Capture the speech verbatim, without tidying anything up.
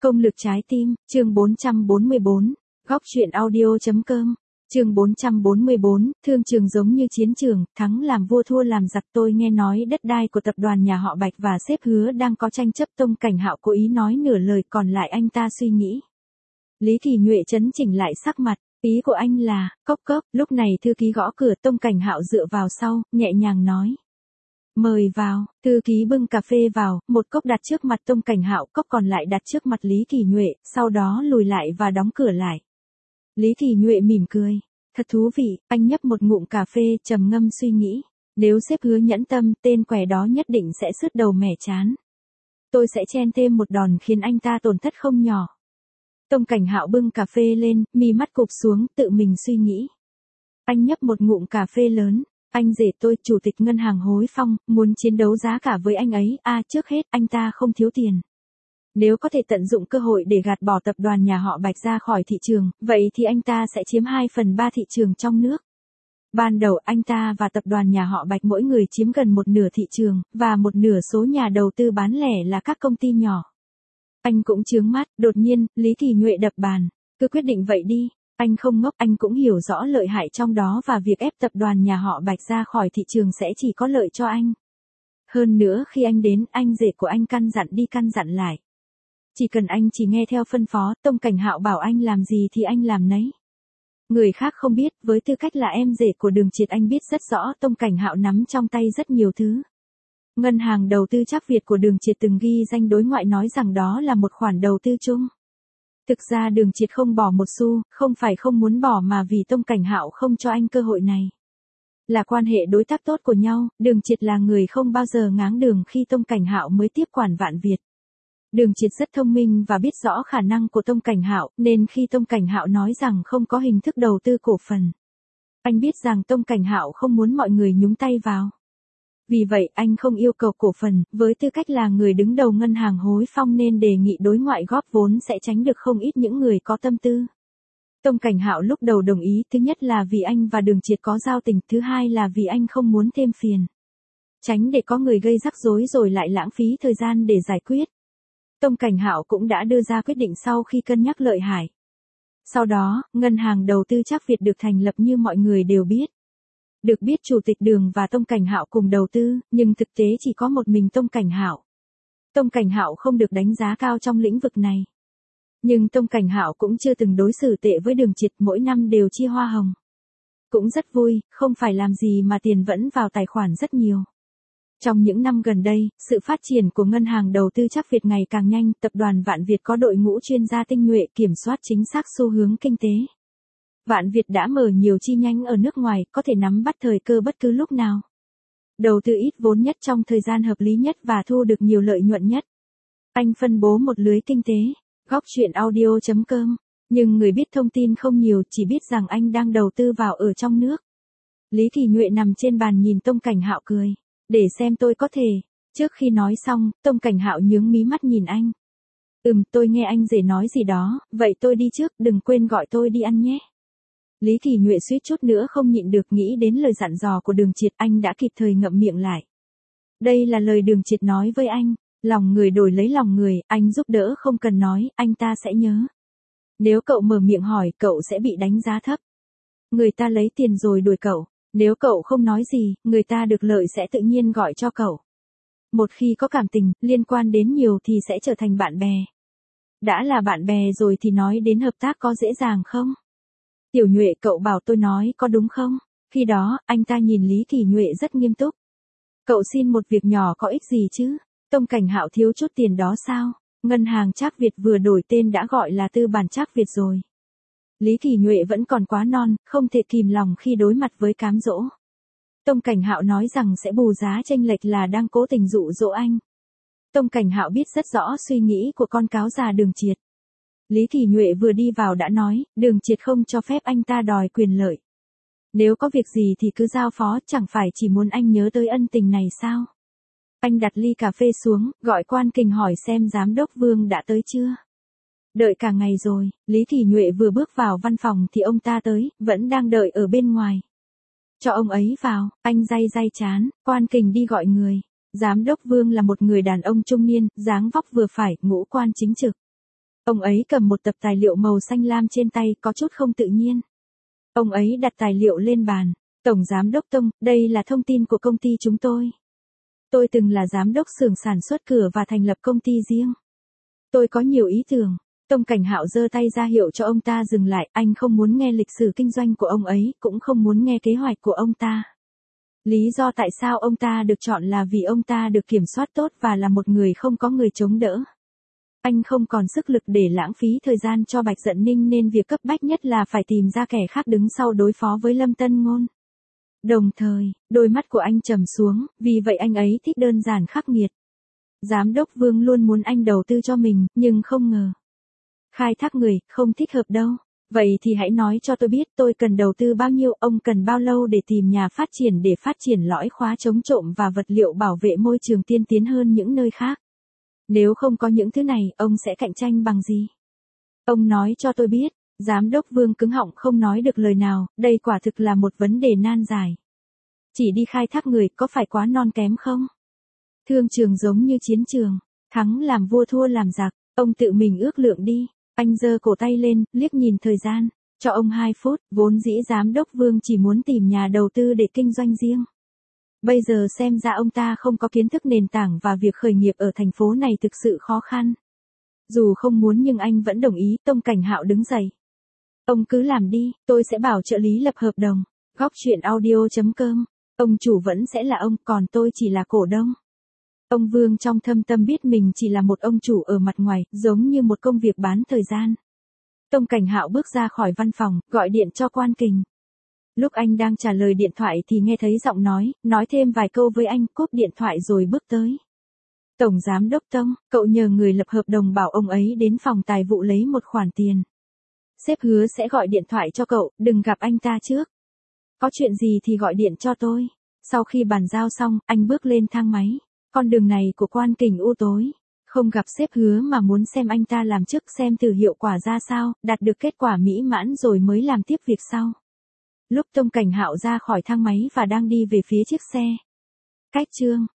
Công lực trái tim, chương bốn trăm bốn mươi bốn, góc truyện audio.com, chương bốn trăm bốn mươi bốn, thương trường giống như chiến trường, thắng làm vua thua làm giặc. Tôi nghe nói đất đai của tập đoàn nhà họ Bạch và sếp Hứa đang có tranh chấp. Tông Cảnh Hạo cố ý nói nửa lời còn lại anh ta suy nghĩ. Lý Kỳ Nhuệ chấn chỉnh lại sắc mặt, ý của anh là, cốc cốc. Lúc này thư ký gõ cửa. Tông Cảnh Hạo dựa vào sau, nhẹ nhàng nói. Mời vào. Thư ký bưng cà phê vào, một cốc đặt trước mặt Tông Cảnh Hạo, cốc còn lại đặt trước mặt Lý Kỳ Nhuệ, sau đó lùi lại và đóng cửa lại. Lý Kỳ Nhuệ mỉm cười. Thật thú vị. Anh nhấp một ngụm cà phê, trầm ngâm suy nghĩ. Nếu sếp Hứa nhẫn tâm, tên què đó nhất định sẽ sứt đầu mẻ chán. Tôi sẽ chen thêm một đòn khiến anh ta tổn thất không nhỏ. Tông Cảnh Hạo bưng cà phê lên, mi mắt cụp xuống, tự mình suy nghĩ. Anh nhấp một ngụm cà phê lớn. Anh rể tôi, chủ tịch ngân hàng Hối Phong, muốn chiến đấu giá cả với anh ấy. À, trước hết, anh ta không thiếu tiền. Nếu có thể tận dụng cơ hội để gạt bỏ tập đoàn nhà họ Bạch ra khỏi thị trường, vậy thì anh ta sẽ chiếm hai phần ba thị trường trong nước. Ban đầu anh ta và tập đoàn nhà họ Bạch mỗi người chiếm gần một nửa thị trường, và một nửa số nhà đầu tư bán lẻ là các công ty nhỏ. Anh cũng chướng mắt. Đột nhiên, Lý Kỳ Nhuệ đập bàn. Cứ quyết định vậy đi. Anh không ngốc, anh cũng hiểu rõ lợi hại trong đó và việc ép tập đoàn nhà họ Bạch ra khỏi thị trường sẽ chỉ có lợi cho anh. Hơn nữa khi anh đến, anh rể của anh căn dặn đi căn dặn lại. Chỉ cần anh chỉ nghe theo phân phó, Tông Cảnh Hạo bảo anh làm gì thì anh làm nấy. Người khác không biết, với tư cách là em rể của Đường Triệt anh biết rất rõ Tông Cảnh Hạo nắm trong tay rất nhiều thứ. Ngân hàng đầu tư Trác Việt của Đường Triệt từng ghi danh đối ngoại nói rằng đó là một khoản đầu tư chung. Thực ra Đường Triệt không bỏ một xu, không phải không muốn bỏ mà vì Tông Cảnh Hạo không cho anh cơ hội này. Là quan hệ đối tác tốt của nhau, Đường Triệt là người không bao giờ ngáng đường khi Tông Cảnh Hạo mới tiếp quản Vạn Việt. Đường Triệt rất thông minh và biết rõ khả năng của Tông Cảnh Hạo, nên khi Tông Cảnh Hạo nói rằng không có hình thức đầu tư cổ phần, anh biết rằng Tông Cảnh Hạo không muốn mọi người nhúng tay vào. Vì vậy anh không yêu cầu cổ phần, với tư cách là người đứng đầu ngân hàng Hối Phong nên đề nghị đối ngoại góp vốn sẽ tránh được không ít những người có tâm tư. Tông Cảnh Hạo lúc đầu đồng ý, thứ nhất là vì anh và Đường Triệt có giao tình, thứ hai là vì anh không muốn thêm phiền. Tránh để có người gây rắc rối rồi lại lãng phí thời gian để giải quyết. Tông Cảnh Hạo cũng đã đưa ra quyết định sau khi cân nhắc lợi hại. Sau đó, ngân hàng đầu tư Trác Việt được thành lập như mọi người đều biết. Được biết Chủ tịch Đường và Tông Cảnh Hạo cùng đầu tư, nhưng thực tế chỉ có một mình Tông Cảnh Hạo. Tông Cảnh Hạo không được đánh giá cao trong lĩnh vực này. Nhưng Tông Cảnh Hạo cũng chưa từng đối xử tệ với Đường Triệt, mỗi năm đều chia hoa hồng. Cũng rất vui, không phải làm gì mà tiền vẫn vào tài khoản rất nhiều. Trong những năm gần đây, sự phát triển của ngân hàng đầu tư Trác Việt ngày càng nhanh, tập đoàn Vạn Việt có đội ngũ chuyên gia tinh nhuệ kiểm soát chính xác xu hướng kinh tế. Vạn Việt đã mở nhiều chi nhánh ở nước ngoài, có thể nắm bắt thời cơ bất cứ lúc nào. Đầu tư ít vốn nhất trong thời gian hợp lý nhất và thu được nhiều lợi nhuận nhất. Anh phân bố một lưới kinh tế, góc truyện audio.com, nhưng người biết thông tin không nhiều, chỉ biết rằng anh đang đầu tư vào ở trong nước. Lý Kỳ Nhuệ nằm trên bàn nhìn Tông Cảnh Hạo cười. Để xem tôi có thể. Trước khi nói xong, Tông Cảnh Hạo nhướng mí mắt nhìn anh. Ừm, tôi nghe anh rể nói gì đó, vậy tôi đi trước, đừng quên gọi tôi đi ăn nhé. Lý Kỳ Nhuệ suýt chút nữa không nhịn được nghĩ đến lời dặn dò của Đường Triệt, anh đã kịp thời ngậm miệng lại. Đây là lời Đường Triệt nói với anh, lòng người đổi lấy lòng người, anh giúp đỡ không cần nói, anh ta sẽ nhớ. Nếu cậu mở miệng hỏi, cậu sẽ bị đánh giá thấp. Người ta lấy tiền rồi đuổi cậu. Nếu cậu không nói gì, người ta được lợi sẽ tự nhiên gọi cho cậu. Một khi có cảm tình, liên quan đến nhiều thì sẽ trở thành bạn bè. Đã là bạn bè rồi thì nói đến hợp tác có dễ dàng không? Tiểu Nhuệ, cậu bảo tôi nói có đúng không? Khi đó, anh ta nhìn Lý Kỳ Nhuệ rất nghiêm túc. Cậu xin một việc nhỏ có ích gì chứ? Tông Cảnh Hạo thiếu chút tiền đó sao? Ngân hàng Trác Việt vừa đổi tên đã gọi là Tư bản Trác Việt rồi. Lý Kỳ Nhuệ vẫn còn quá non, không thể kìm lòng khi đối mặt với cám dỗ. Tông Cảnh Hạo nói rằng sẽ bù giá chênh lệch là đang cố tình dụ dỗ anh. Tông Cảnh Hạo biết rất rõ suy nghĩ của con cáo già Đường Triệt. Lý Kỳ Nhuệ vừa đi vào đã nói, Đường Triệt không cho phép anh ta đòi quyền lợi. Nếu có việc gì thì cứ giao phó, chẳng phải chỉ muốn anh nhớ tới ân tình này sao? Anh đặt ly cà phê xuống, gọi Quan Kình hỏi xem giám đốc Vương đã tới chưa. Đợi cả ngày rồi, Lý Kỳ Nhuệ vừa bước vào văn phòng thì ông ta tới, vẫn đang đợi ở bên ngoài. Cho ông ấy vào, anh day day chán, Quan Kình đi gọi người. Giám đốc Vương là một người đàn ông trung niên, dáng vóc vừa phải, ngũ quan chính trực. Ông ấy cầm một tập tài liệu màu xanh lam trên tay có chút không tự nhiên. Ông ấy đặt tài liệu lên bàn. Tổng Giám đốc Tông, đây là thông tin của công ty chúng tôi. Tôi từng là giám đốc xưởng sản xuất cửa và thành lập công ty riêng. Tôi có nhiều ý tưởng. Tông Cảnh Hạo giơ tay ra hiệu cho ông ta dừng lại, anh không muốn nghe lịch sử kinh doanh của ông ấy, cũng không muốn nghe kế hoạch của ông ta. Lý do tại sao ông ta được chọn là vì ông ta được kiểm soát tốt và là một người không có người chống đỡ. Anh không còn sức lực để lãng phí thời gian cho Bạch Dận Ninh nên việc cấp bách nhất là phải tìm ra kẻ khác đứng sau đối phó với Lâm Tân Ngôn. Đồng thời, đôi mắt của anh trầm xuống, vì vậy anh ấy thích đơn giản khắc nghiệt. Giám đốc Vương luôn muốn anh đầu tư cho mình, nhưng không ngờ. Khai thác người, không thích hợp đâu. Vậy thì hãy nói cho tôi biết tôi cần đầu tư bao nhiêu, ông cần bao lâu để tìm nhà phát triển để phát triển lõi khóa chống trộm và vật liệu bảo vệ môi trường tiên tiến hơn những nơi khác. Nếu không có những thứ này, ông sẽ cạnh tranh bằng gì? Ông nói cho tôi biết. Giám đốc Vương cứng họng không nói được lời nào, đây quả thực là một vấn đề nan giải. Chỉ đi khai thác người có phải quá non kém không? Thương trường giống như chiến trường, thắng làm vua thua làm giặc, ông tự mình ước lượng đi. Anh giơ cổ tay lên, liếc nhìn thời gian, cho ông hai phút, vốn dĩ giám đốc Vương chỉ muốn tìm nhà đầu tư để kinh doanh riêng. Bây giờ xem ra ông ta không có kiến thức nền tảng và việc khởi nghiệp ở thành phố này thực sự khó khăn. Dù không muốn nhưng anh vẫn đồng ý. Tông Cảnh Hạo đứng dậy. Ông cứ làm đi, tôi sẽ bảo trợ lý lập hợp đồng. Góc truyện audio chấm com. Ông chủ vẫn sẽ là ông, còn tôi chỉ là cổ đông. Ông Vương trong thâm tâm biết mình chỉ là một ông chủ ở mặt ngoài, giống như một công việc bán thời gian. Tông Cảnh Hạo bước ra khỏi văn phòng, gọi điện cho Quan Kình. Lúc anh đang trả lời điện thoại thì nghe thấy giọng nói, nói thêm vài câu với anh, cúp điện thoại rồi bước tới. Tổng Giám đốc Tông, cậu nhờ người lập hợp đồng bảo ông ấy đến phòng tài vụ lấy một khoản tiền. Sếp hứa sẽ gọi điện thoại cho cậu, đừng gặp anh ta trước. Có chuyện gì thì gọi điện cho tôi. Sau khi bàn giao xong, anh bước lên thang máy. Con đường này của Quan Kình u tối. Không gặp sếp hứa mà muốn xem anh ta làm trước xem thử hiệu quả ra sao, đạt được kết quả mỹ mãn rồi mới làm tiếp việc sau. Lúc Tông Cảnh Hạo ra khỏi thang máy và đang đi về phía chiếc xe. Cách chương.